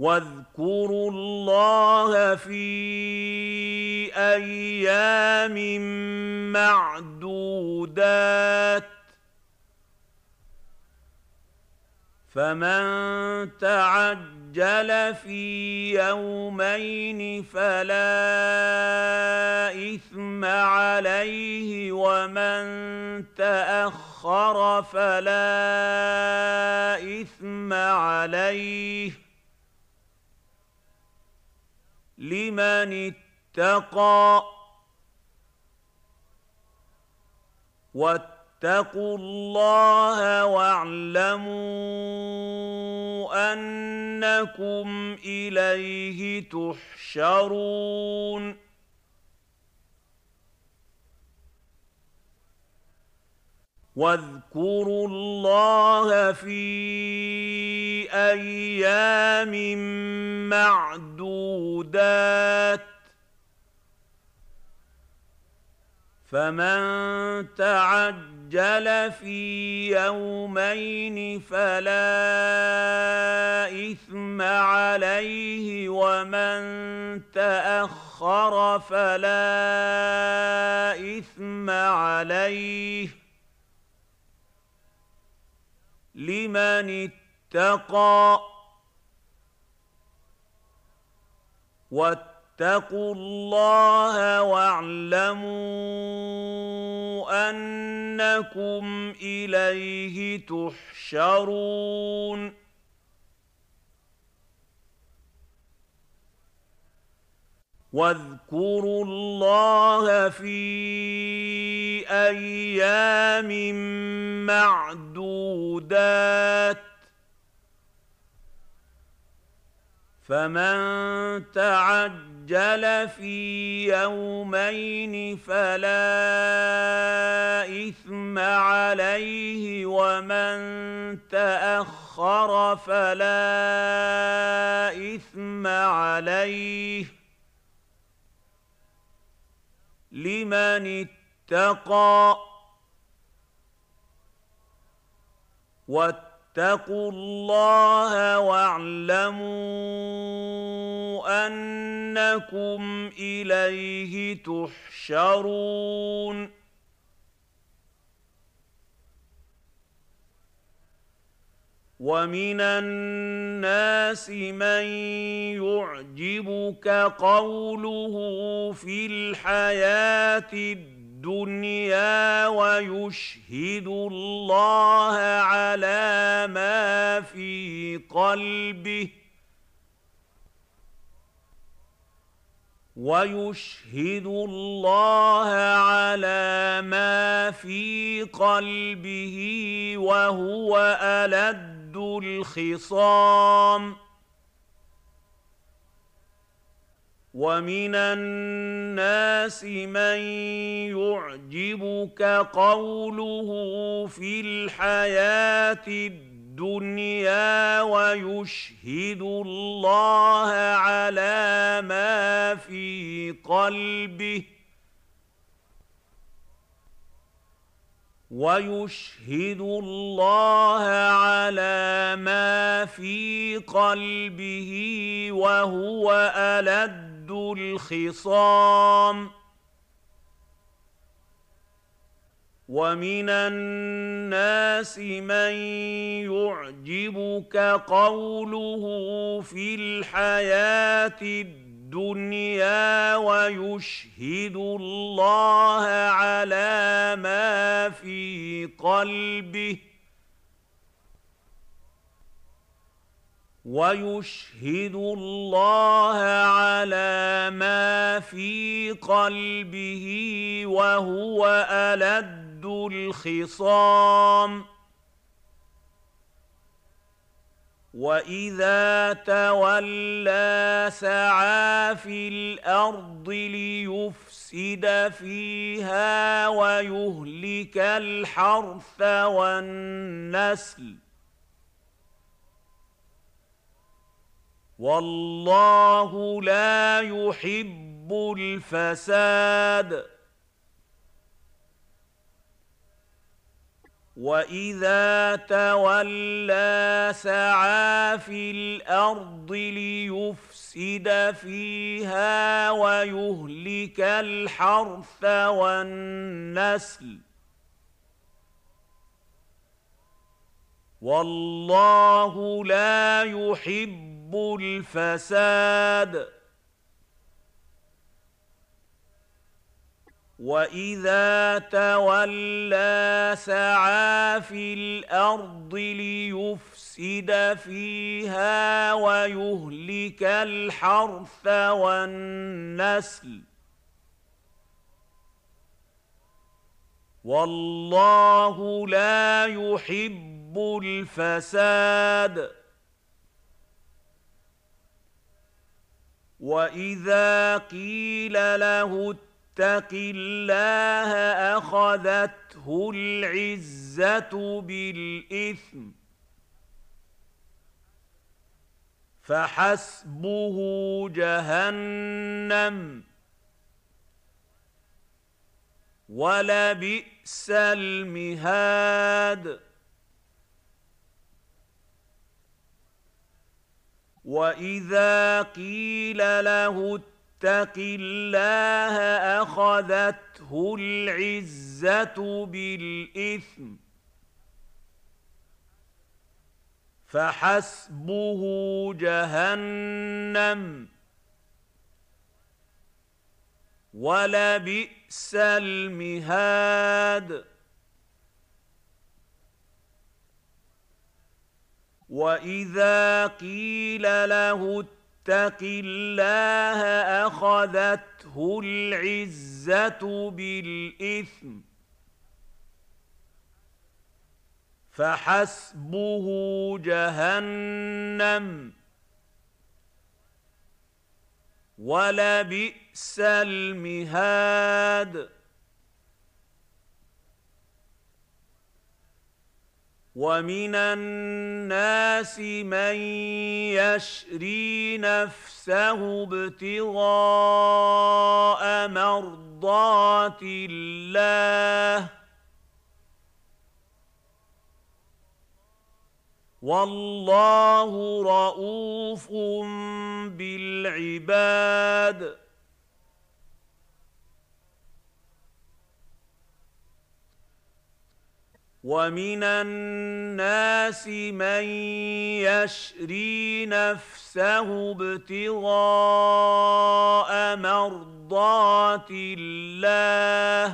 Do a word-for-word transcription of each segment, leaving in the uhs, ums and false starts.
واذكروا الله في أيام معدودات فمن تعجل في يومين فلا إثم عليه ومن تأخر فلا إثم عليه لمن اتقى واتقوا الله واعلموا أنكم إليه تحشرون واذكروا الله في أيام معدودات فمن تعجل في يومين فلا إثم عليه ومن تأخر فلا إثم عليه لمن اتقى واتقوا الله واعلموا أنكم إليه تحشرون واذكروا الله في أيام معدودات فمن تعجل في يومين فلا إثم عليه ومن تأخر فلا إثم عليه لمن اتقى واتقوا الله واعلموا أنكم إليه تحشرون ومن الناس من يعجبك قوله في الحياة الدنيا ويشهد الله على ما في قلبه ويشهد الله على ما في قلبه وهو ألد الخصام ومن الناس من يعجبك قوله في الحياة الدنيا ويشهد الله على ما في قلبه ويشهد الله على ما في قلبه وهو ألد الخصام ومن الناس من يعجبك قوله في الحياة الدنيا ويشهد الله على ما في قلبه ويشهد الله على ما في قلبه وهو ألد الخصام وإذا تولى سعى في الأرض ليفسد فيها ويهلك الحرث والنسل والله لا يحب الفساد وإذا تولى سعى في الأرض ليفسد فيها ويهلك الحرث والنسل والله لا يحب الفساد. وإذا تولى سعى في الأرض ليفسد فيها ويهلك الحرث والنسل والله لا يحب الفساد. وإذا قيل له اتق الله أخذته العزة بالإثم فحسبه جهنم ولبئس المهاد. وإذا قيل له اتق الله أخذته العزة بالإثم فحسبه جهنم ولبئس المهاد. وإذا قيل له اتق الله أخذته العزة بالإثم فحسبه جهنم ولبئس المهاد. ومن الناس من يشري نفسه ابتغاء مرضات الله والله رءوف بالعباد. ومن الناس من يشري نفسه ابتغاء مرضات الله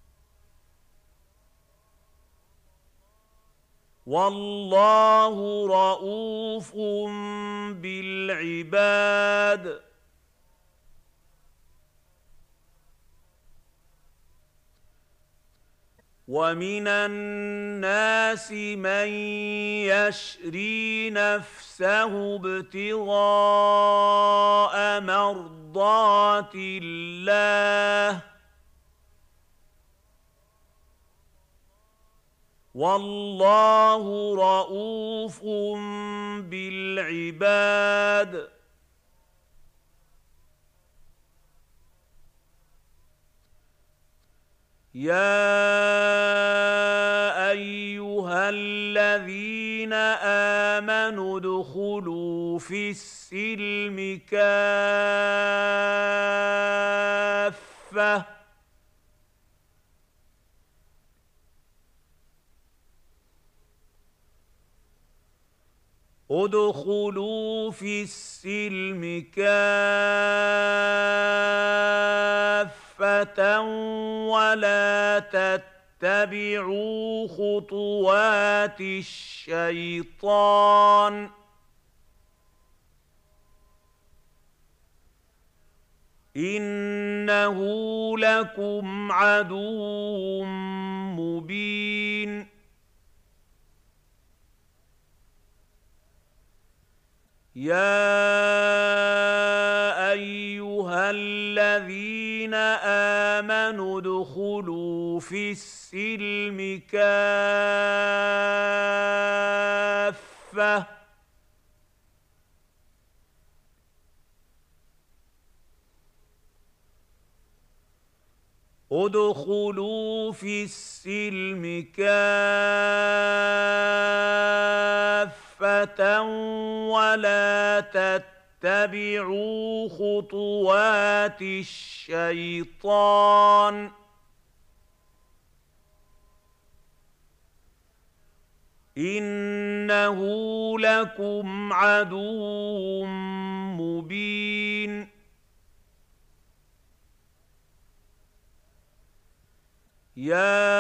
والله رءوف بالعباد. ومن الناس من يشري نفسه ابتغاء مرضات الله والله رءوف بالعباد. يا أيها الذين آمنوا ادخلوا في السلم كافة ادخلوا في السلم كافة ولا تتبعوا خطوات الشيطان إنه لكم عدو مبين. يا أيها الذين آمنوا ادخلوا في السلم كافة ادخلوا في السلم كافة ولا تتبعوا خطوات الشيطان إنه لكم عدو مبين يا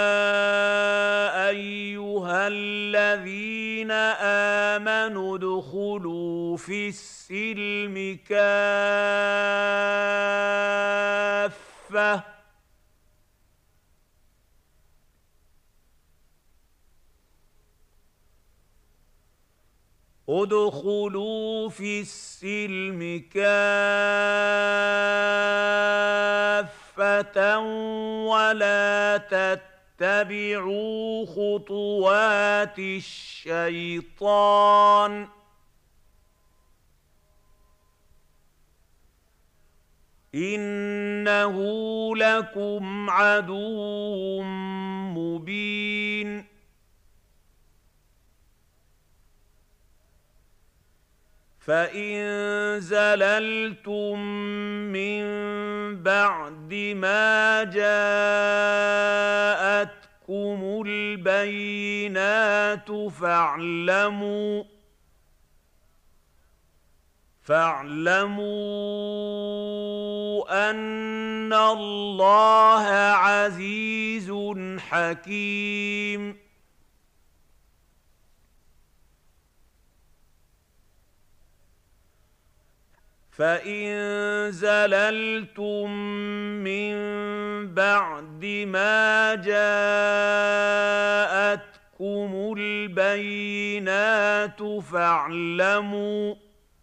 أيها الذين آمنوا ادخلوا في السلم كافة ادخلوا في السلم كافة ولا تتبعوا خطوات الشيطان إنه لكم عدو مبين فإن زللتم من بعد ما جاءتكم البينات فاعلموا فاعلموا أن الله عزيز حكيم فإن زللتم من بعد ما جاءتكم البينات فاعلموا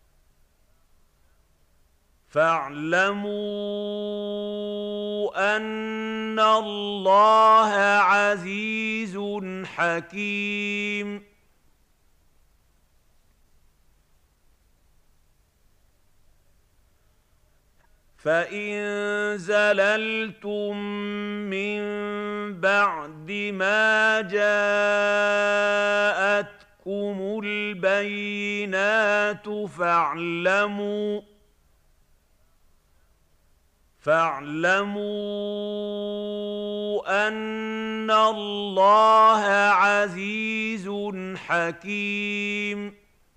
فاعلموا أن الله عزيز حكيم فإن زللتم من بعد ما جاءتكم البينات فاعلموا فاعلموا أن الله عزيز حكيم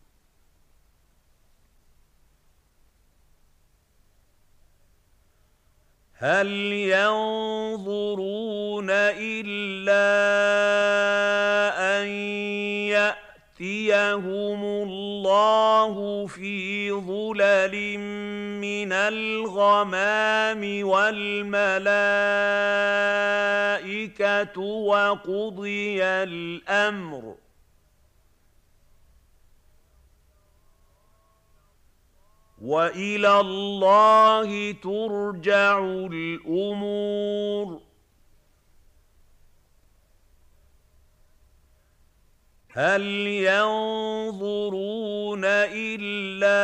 هل ينظرون إلا أن يأتيهم الله في ظلل من الغمام والملائكة وقضي الأمر وإلى الله ترجع الأمور هل ينظرون إلا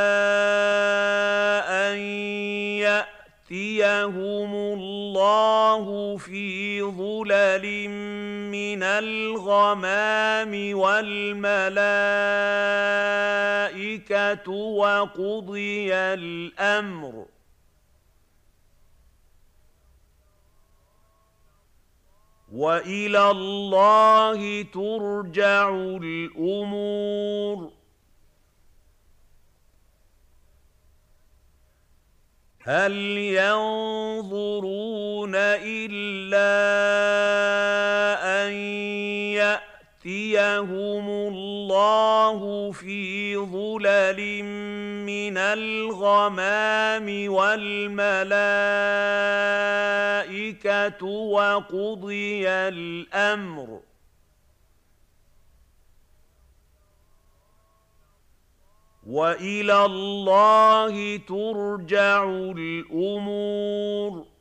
أن يأتيهم الله في ظلل من الغمام والملائكة وقضي الأمر وإلى الله ترجع الأمور هل ينظرون إلا أن يأتيهم الله في ظلل من الغمام والملائكة وقضي الأمر وإلى الله ترجع الأمور